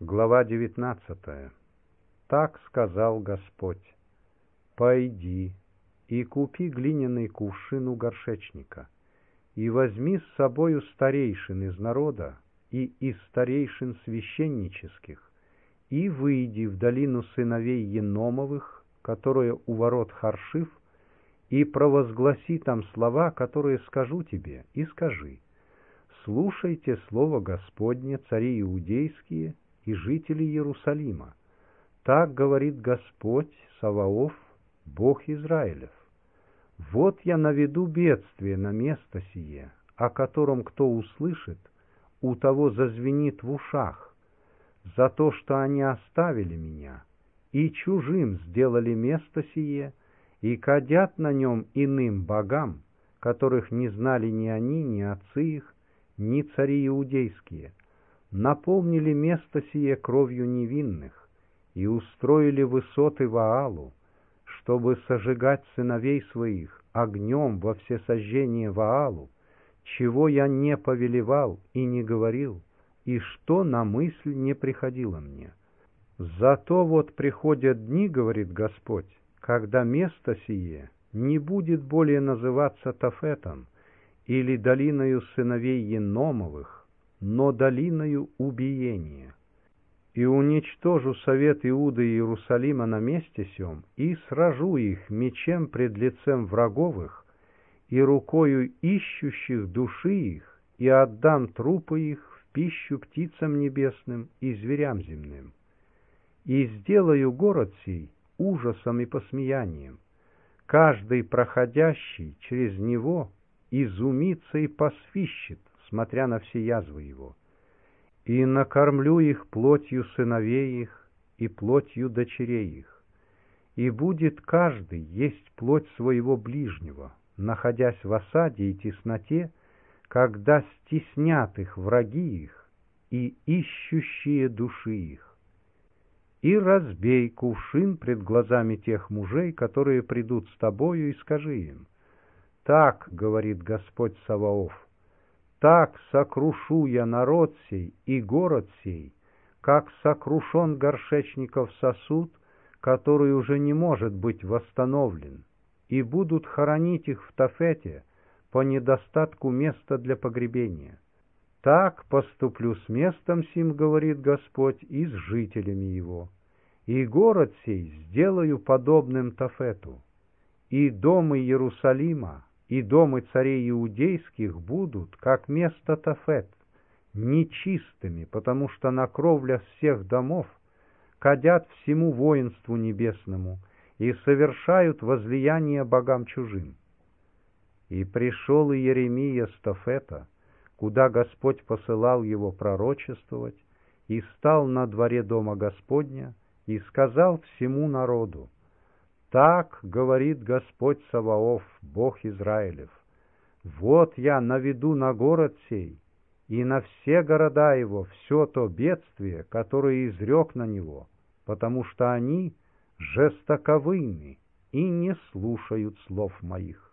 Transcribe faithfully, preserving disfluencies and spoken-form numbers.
Глава девятнадцатая. Так сказал Господь: «Пойди и купи глиняный кувшин у горшечника, и возьми с собою старейшин из народа и из старейшин священнических, и выйди в долину сыновей Еномовых, которая у ворот Харшиф, и провозгласи там слова, которые скажу тебе, и скажи: слушайте слово Господне, цари иудейские и жители Иерусалима. Так говорит Господь Саваоф, Бог Израилев: вот я наведу бедствие на место сие, о котором кто услышит, у того зазвенит в ушах, за то, что они оставили меня, и чужим сделали место сие, и кадят на нем иным богам, которых не знали ни они, ни отцы их, ни цари иудейские, наполнили место сие кровью невинных, и устроили высоты Ваалу, чтобы сожигать сыновей своих огнем во всесожжение Ваалу, чего я не повелевал и не говорил, и что на мысль не приходило мне. Зато вот приходят дни, говорит Господь, когда место сие не будет более называться Тофетом или долиною сыновей Еномовых, но долиною убиения. И уничтожу совет Иуды и Иерусалима на месте сем, и сражу их мечем пред лицем враговых, и рукою ищущих души их, и отдам трупы их в пищу птицам небесным и зверям земным. И сделаю город сей ужасом и посмеянием. Каждый проходящий через него изумится и посвищет, смотря на все язвы его. И накормлю их плотью сыновей их и плотью дочерей их. И будет каждый есть плоть своего ближнего, находясь в осаде и тесноте, когда стеснят их враги их и ищущие души их. И разбей кувшин пред глазами тех мужей, которые придут с тобою, и скажи им: так говорит Господь Саваоф, так сокрушу я народ сей и город сей, как сокрушен горшечников сосуд, который уже не может быть восстановлен, и будут хоронить их в Тофете по недостатку места для погребения. Так поступлю с местом сим, говорит Господь, и с жителями его, и город сей сделаю подобным Тофету, и дома Иерусалима, и дома царей иудейских будут, как место Тофет, нечистыми, потому что на кровлях всех домов кадят всему воинству небесному и совершают возлияние богам чужим. И пришел Иеремия с Тофета, куда Господь посылал его пророчествовать, и стал на дворе дома Господня, и сказал всему народу: так говорит Господь Саваоф, Бог Израилев: вот я наведу на город сей и на все города его все то бедствие, которое изрек на него, потому что они жестоковыйны и не слушают слов моих.